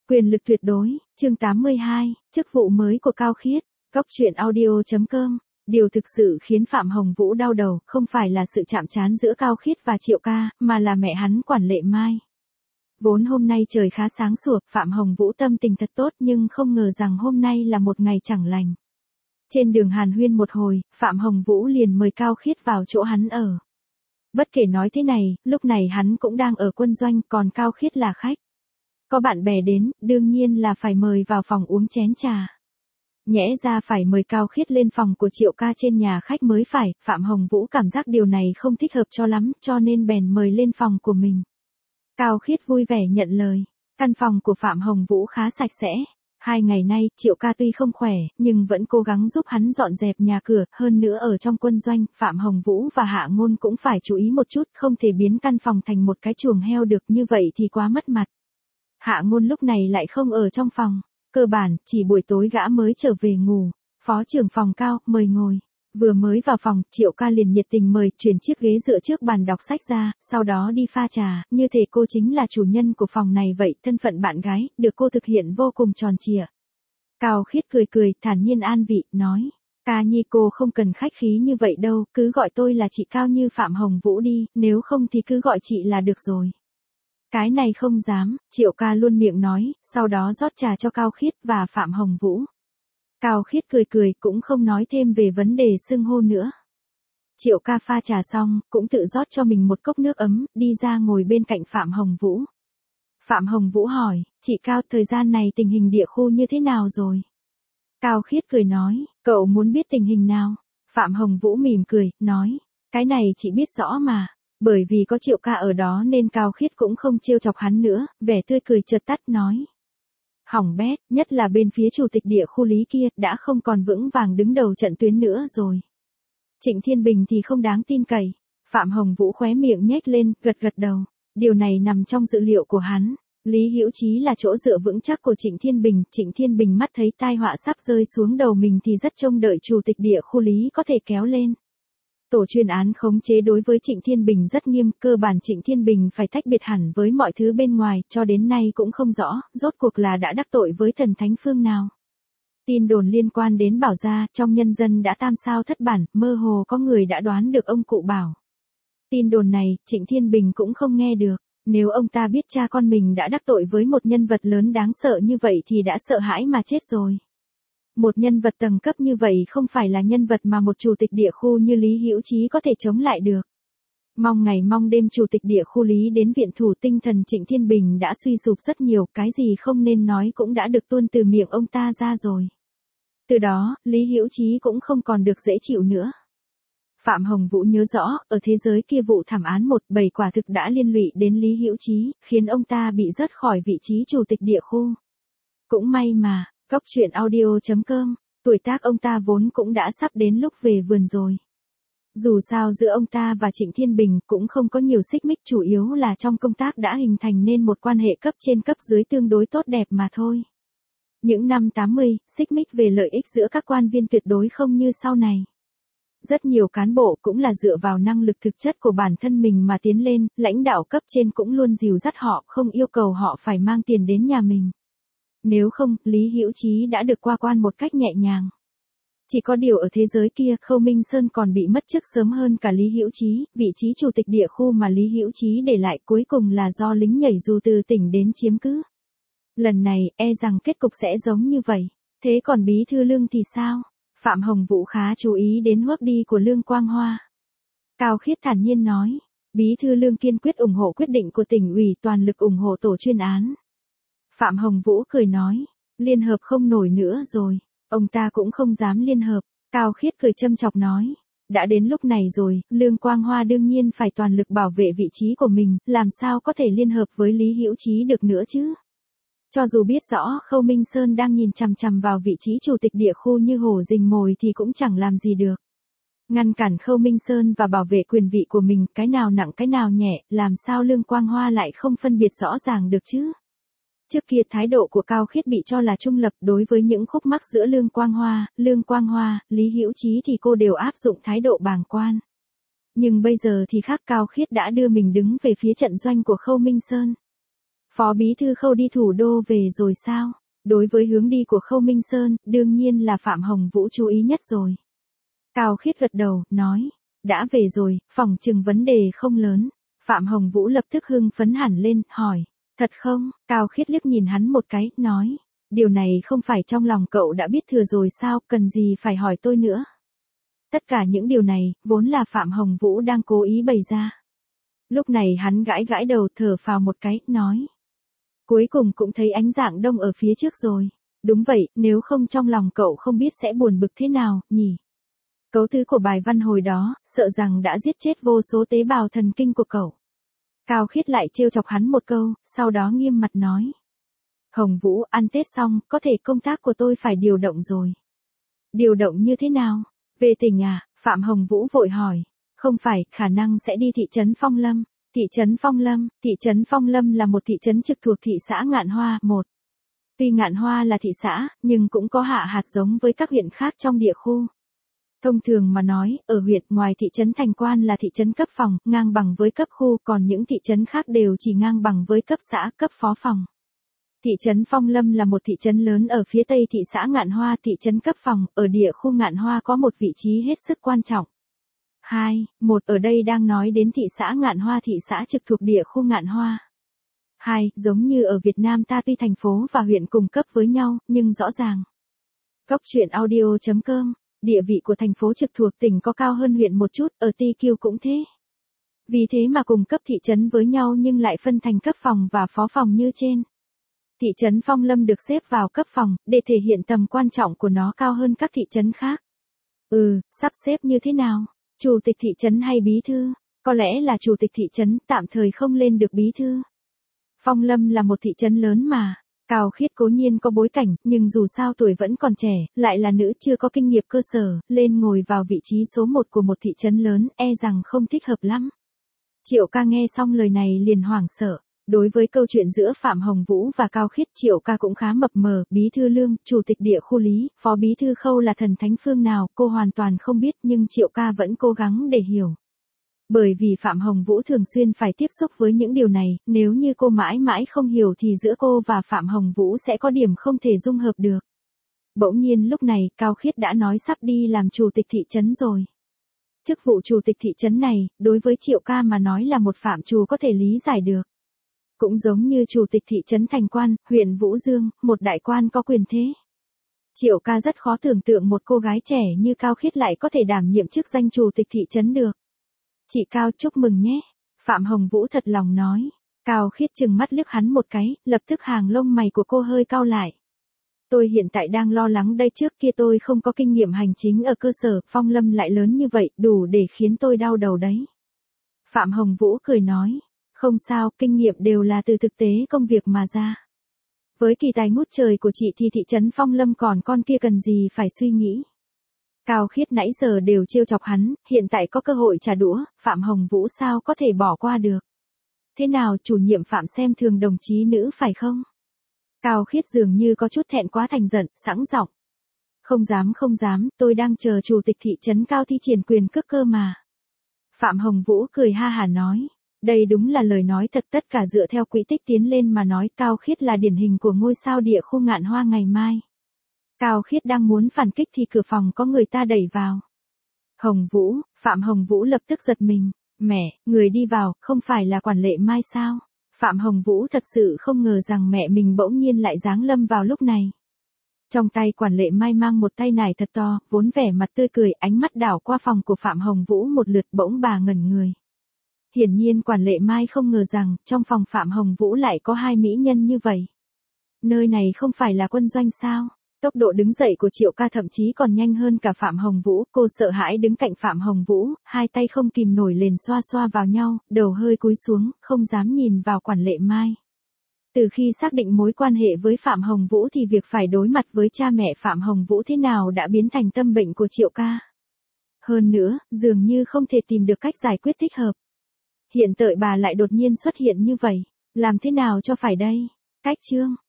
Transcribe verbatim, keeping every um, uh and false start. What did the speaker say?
Quyền lực tuyệt đối, chương tám mươi hai, chức vụ mới của Cao Khiết, góc truyện audio chấm com. Điều thực sự khiến Phạm Hồng Vũ đau đầu không phải là sự chạm trán giữa Cao Khiết và Triệu Ca, mà là mẹ hắn Quản Lệ Mai. Vốn hôm nay trời khá sáng sủa, Phạm Hồng Vũ tâm tình thật tốt nhưng không ngờ rằng hôm nay là một ngày chẳng lành. Trên đường hàn huyên một hồi, Phạm Hồng Vũ liền mời Cao Khiết vào chỗ hắn ở. Bất kể nói thế này, lúc này hắn cũng đang ở quân doanh, còn Cao Khiết là khách. Có bạn bè đến, đương nhiên là phải mời vào phòng uống chén trà. Nhẽ ra phải mời Cao Khiết lên phòng của Triệu Ca trên nhà khách mới phải, Phạm Hồng Vũ cảm giác điều này không thích hợp cho lắm, cho nên bèn mời lên phòng của mình. Cao Khiết vui vẻ nhận lời. Căn phòng của Phạm Hồng Vũ khá sạch sẽ. Hai ngày nay, Triệu Ca tuy không khỏe, nhưng vẫn cố gắng giúp hắn dọn dẹp nhà cửa, hơn nữa ở trong quân doanh, Phạm Hồng Vũ và Hạ Ngôn cũng phải chú ý một chút, không thể biến căn phòng thành một cái chuồng heo được, như vậy thì quá mất mặt. Hạ Ngôn lúc này lại không ở trong phòng, cơ bản, chỉ buổi tối gã mới trở về ngủ. Phó trưởng phòng Cao, mời ngồi. Vừa mới vào phòng, Triệu Ca liền nhiệt tình mời, chuyển chiếc ghế dựa trước bàn đọc sách ra, sau đó đi pha trà, như thể cô chính là chủ nhân của phòng này vậy, thân phận bạn gái, được cô thực hiện vô cùng tròn trịa. Cao Khiết cười cười, thản nhiên an vị, nói, Ca nhi cô không cần khách khí như vậy đâu, cứ gọi tôi là chị Cao như Phạm Hồng Vũ đi, nếu không thì cứ gọi chị là được rồi. Cái này không dám, Triệu Ca luôn miệng nói, sau đó rót trà cho Cao Khiết và Phạm Hồng Vũ. Cao Khiết cười cười, cũng không nói thêm về vấn đề xưng hô nữa. Triệu Ca pha trà xong, cũng tự rót cho mình một cốc nước ấm, đi ra ngồi bên cạnh Phạm Hồng Vũ. Phạm Hồng Vũ hỏi, chị Cao, thời gian này tình hình địa khu như thế nào rồi? Cao Khiết cười nói, cậu muốn biết tình hình nào? Phạm Hồng Vũ mỉm cười, nói, cái này chị biết rõ mà. Bởi vì có Triệu Ca ở đó nên Cao Khiết cũng không trêu chọc hắn nữa, vẻ tươi cười chợt tắt, nói. Hỏng bét, nhất là bên phía chủ tịch địa khu Lý kia, đã không còn vững vàng đứng đầu trận tuyến nữa rồi. Trịnh Thiên Bình thì không đáng tin cậy. Phạm Hồng Vũ khóe miệng nhếch lên, gật gật đầu. Điều này nằm trong dự liệu của hắn. Lý Hữu Chí là chỗ dựa vững chắc của Trịnh Thiên Bình. Trịnh Thiên Bình mắt thấy tai họa sắp rơi xuống đầu mình thì rất trông đợi chủ tịch địa khu Lý có thể kéo lên. Tổ chuyên án khống chế đối với Trịnh Thiên Bình rất nghiêm, cơ bản Trịnh Thiên Bình phải tách biệt hẳn với mọi thứ bên ngoài, cho đến nay cũng không rõ, rốt cuộc là đã đắc tội với thần thánh phương nào. Tin đồn liên quan đến Bảo gia, trong nhân dân đã tam sao thất bản, mơ hồ có người đã đoán được ông cụ Bảo. Tin đồn này, Trịnh Thiên Bình cũng không nghe được, nếu ông ta biết cha con mình đã đắc tội với một nhân vật lớn đáng sợ như vậy thì đã sợ hãi mà chết rồi. Một nhân vật tầng cấp như vậy không phải là nhân vật mà một chủ tịch địa khu như Lý Hữu Chí có thể chống lại được. Mong ngày mong đêm chủ tịch địa khu Lý đến viện thủ, tinh thần Trịnh Thiên Bình đã suy sụp rất nhiều, cái gì không nên nói cũng đã được tuôn từ miệng ông ta ra rồi. Từ đó, Lý Hữu Chí cũng không còn được dễ chịu nữa. Phạm Hồng Vũ nhớ rõ, ở thế giới kia vụ thảm án một bảy quả thực đã liên lụy đến Lý Hữu Chí, khiến ông ta bị rớt khỏi vị trí chủ tịch địa khu. Cũng may mà, góc truyện audio chấm com, tuổi tác ông ta vốn cũng đã sắp đến lúc về vườn rồi. Dù sao giữa ông ta và Trịnh Thiên Bình cũng không có nhiều xích mích, chủ yếu là trong công tác đã hình thành nên một quan hệ cấp trên cấp dưới tương đối tốt đẹp mà thôi. Những năm tám mươi, xích mích về lợi ích giữa các quan viên tuyệt đối không như sau này. Rất nhiều cán bộ cũng là dựa vào năng lực thực chất của bản thân mình mà tiến lên, lãnh đạo cấp trên cũng luôn dìu dắt họ, không yêu cầu họ phải mang tiền đến nhà mình. Nếu không, Lý Hữu Chí đã được qua quan một cách nhẹ nhàng. Chỉ có điều ở thế giới kia, Khâu Minh Sơn còn bị mất chức sớm hơn cả Lý Hữu Chí, vị trí chủ tịch địa khu mà Lý Hữu Chí để lại cuối cùng là do lính nhảy dù từ tỉnh đến chiếm cứ. Lần này, e rằng kết cục sẽ giống như vậy. Thế còn Bí thư Lương thì sao? Phạm Hồng Vũ khá chú ý đến bước đi của Lương Quang Hoa. Cao Khiết thản nhiên nói, Bí thư Lương kiên quyết ủng hộ quyết định của tỉnh ủy, toàn lực ủng hộ tổ chuyên án. Phạm Hồng Vũ cười nói, liên hợp không nổi nữa rồi, ông ta cũng không dám liên hợp. Cao Khiết cười châm chọc nói, đã đến lúc này rồi, Lương Quang Hoa đương nhiên phải toàn lực bảo vệ vị trí của mình, làm sao có thể liên hợp với Lý Hữu Chí được nữa chứ. Cho dù biết rõ Khâu Minh Sơn đang nhìn chằm chằm vào vị trí chủ tịch địa khu như hổ rình mồi thì cũng chẳng làm gì được. Ngăn cản Khâu Minh Sơn và bảo vệ quyền vị của mình, cái nào nặng cái nào nhẹ, làm sao Lương Quang Hoa lại không phân biệt rõ ràng được chứ. Trước kia thái độ của Cao Khiết bị cho là trung lập, đối với những khúc mắc giữa Lương Quang Hoa, Lương Quang Hoa, Lý Hữu Chí thì cô đều áp dụng thái độ bàng quan. Nhưng bây giờ thì khác, Cao Khiết đã đưa mình đứng về phía trận doanh của Khâu Minh Sơn. Phó bí thư Khâu đi thủ đô về rồi sao? Đối với hướng đi của Khâu Minh Sơn, đương nhiên là Phạm Hồng Vũ chú ý nhất rồi. Cao Khiết gật đầu, nói, đã về rồi, phỏng chừng vấn đề không lớn. Phạm Hồng Vũ lập tức hưng phấn hẳn lên, hỏi, thật không? Cao Khiết liếc nhìn hắn một cái, nói, điều này không phải trong lòng cậu đã biết thừa rồi sao, cần gì phải hỏi tôi nữa. Tất cả những điều này, vốn là Phạm Hồng Vũ đang cố ý bày ra. Lúc này hắn gãi gãi đầu thở phào một cái, nói. Cuối cùng cũng thấy ánh dạng đông ở phía trước rồi. Đúng vậy, nếu không trong lòng cậu không biết sẽ buồn bực thế nào, nhỉ? Cấu tứ của bài văn hồi đó, sợ rằng đã giết chết vô số tế bào thần kinh của cậu. Cao Khiết lại trêu chọc hắn một câu, sau đó nghiêm mặt nói. Hồng Vũ, ăn Tết xong, có thể công tác của tôi phải điều động rồi. Điều động như thế nào? Về tỉnh à? Phạm Hồng Vũ vội hỏi. Không phải, khả năng sẽ đi thị trấn Phong Lâm. Thị trấn Phong Lâm, thị trấn Phong Lâm là một thị trấn trực thuộc thị xã Ngạn Hoa, một. Tuy Ngạn Hoa là thị xã, nhưng cũng có hạ hạt giống với các huyện khác trong địa khu. Thông thường mà nói, ở huyện ngoài thị trấn Thành Quan là thị trấn cấp phòng, ngang bằng với cấp khu, còn những thị trấn khác đều chỉ ngang bằng với cấp xã, cấp phó phòng. Thị trấn Phong Lâm là một thị trấn lớn ở phía tây thị xã Ngạn Hoa, thị trấn cấp phòng, ở địa khu Ngạn Hoa có một vị trí hết sức quan trọng. hai. Một ở đây đang nói đến thị xã Ngạn Hoa, thị xã trực thuộc địa khu Ngạn Hoa. hai. Giống như ở Việt Nam ta tuy thành phố và huyện cùng cấp với nhau, nhưng rõ ràng. Góc truyện audio chấm com, địa vị của thành phố trực thuộc tỉnh có cao hơn huyện một chút, ở tê quy cũng thế. Vì thế mà cùng cấp thị trấn với nhau nhưng lại phân thành cấp phòng và phó phòng như trên. Thị trấn Phong Lâm được xếp vào cấp phòng, để thể hiện tầm quan trọng của nó cao hơn các thị trấn khác. Ừ, sắp xếp như thế nào? Chủ tịch thị trấn hay bí thư? Có lẽ là chủ tịch thị trấn, tạm thời không lên được bí thư. Phong Lâm là một thị trấn lớn mà. Cao Khiết cố nhiên có bối cảnh, nhưng dù sao tuổi vẫn còn trẻ, lại là nữ chưa có kinh nghiệm cơ sở, lên ngồi vào vị trí số một của một thị trấn lớn, e rằng không thích hợp lắm. Triệu ca nghe xong lời này liền hoảng sợ. Đối với câu chuyện giữa Phạm Hồng Vũ và Cao Khiết, Triệu ca cũng khá mập mờ, bí thư Lương, chủ tịch địa khu Lý, phó bí thư Khâu là thần thánh phương nào, cô hoàn toàn không biết, nhưng Triệu ca vẫn cố gắng để hiểu. Bởi vì Phạm Hồng Vũ thường xuyên phải tiếp xúc với những điều này, nếu như cô mãi mãi không hiểu thì giữa cô và Phạm Hồng Vũ sẽ có điểm không thể dung hợp được. Bỗng nhiên lúc này, Cao Khiết đã nói sắp đi làm chủ tịch thị trấn rồi. Chức vụ chủ tịch thị trấn này, đối với Triệu ca mà nói là một phạm trù có thể lý giải được. Cũng giống như chủ tịch thị trấn Thành Quan, huyện Vũ Dương, một đại quan có quyền thế. Triệu ca rất khó tưởng tượng một cô gái trẻ như Cao Khiết lại có thể đảm nhiệm chức danh chủ tịch thị trấn được. Chị Cao chúc mừng nhé. Phạm Hồng Vũ thật lòng nói. Cao Khiết trừng mắt liếc hắn một cái, lập tức hàng lông mày của cô hơi cau lại. Tôi hiện tại đang lo lắng đây, trước kia tôi không có kinh nghiệm hành chính ở cơ sở, Phong Lâm lại lớn như vậy, đủ để khiến tôi đau đầu đấy. Phạm Hồng Vũ cười nói. Không sao, kinh nghiệm đều là từ thực tế công việc mà ra. Với kỳ tài ngút trời của chị thì thị trấn Phong Lâm còn con kia cần gì phải suy nghĩ. Cao Khiết nãy giờ đều trêu chọc hắn, hiện tại có cơ hội trả đũa, Phạm Hồng Vũ sao có thể bỏ qua được. Thế nào, chủ nhiệm Phạm xem thường đồng chí nữ phải không? Cao Khiết dường như có chút thẹn quá thành giận, sẵn giọng. Không dám không dám, tôi đang chờ chủ tịch thị trấn Cao thi triển quyền cước cơ mà. Phạm Hồng Vũ cười ha hả nói. Đây đúng là lời nói thật, tất cả dựa theo quỹ tích tiến lên mà nói. Cao Khiết là điển hình của ngôi sao địa khu Ngạn Hoa ngày mai. Cao Khiết đang muốn phản kích thì cửa phòng có người ta đẩy vào. Hồng Vũ, Phạm Hồng Vũ lập tức giật mình. Mẹ, người đi vào, không phải là quản lệ Mai sao? Phạm Hồng Vũ thật sự không ngờ rằng mẹ mình bỗng nhiên lại giáng lâm vào lúc này. Trong tay quản lệ Mai mang một tay nải thật to, vốn vẻ mặt tươi cười, ánh mắt đảo qua phòng của Phạm Hồng Vũ một lượt, bỗng bà ngẩn người. Hiển nhiên quản lệ Mai không ngờ rằng, trong phòng Phạm Hồng Vũ lại có hai mỹ nhân như vậy. Nơi này không phải là quân doanh sao? Tốc độ đứng dậy của Triệu ca thậm chí còn nhanh hơn cả Phạm Hồng Vũ, cô sợ hãi đứng cạnh Phạm Hồng Vũ, hai tay không kìm nổi liền xoa xoa vào nhau, đầu hơi cúi xuống, không dám nhìn vào quản lệ Mai. Từ khi xác định mối quan hệ với Phạm Hồng Vũ thì việc phải đối mặt với cha mẹ Phạm Hồng Vũ thế nào đã biến thành tâm bệnh của Triệu ca. Hơn nữa, dường như không thể tìm được cách giải quyết thích hợp. Hiện tại bà lại đột nhiên xuất hiện như vậy, làm thế nào cho phải đây? Cách chương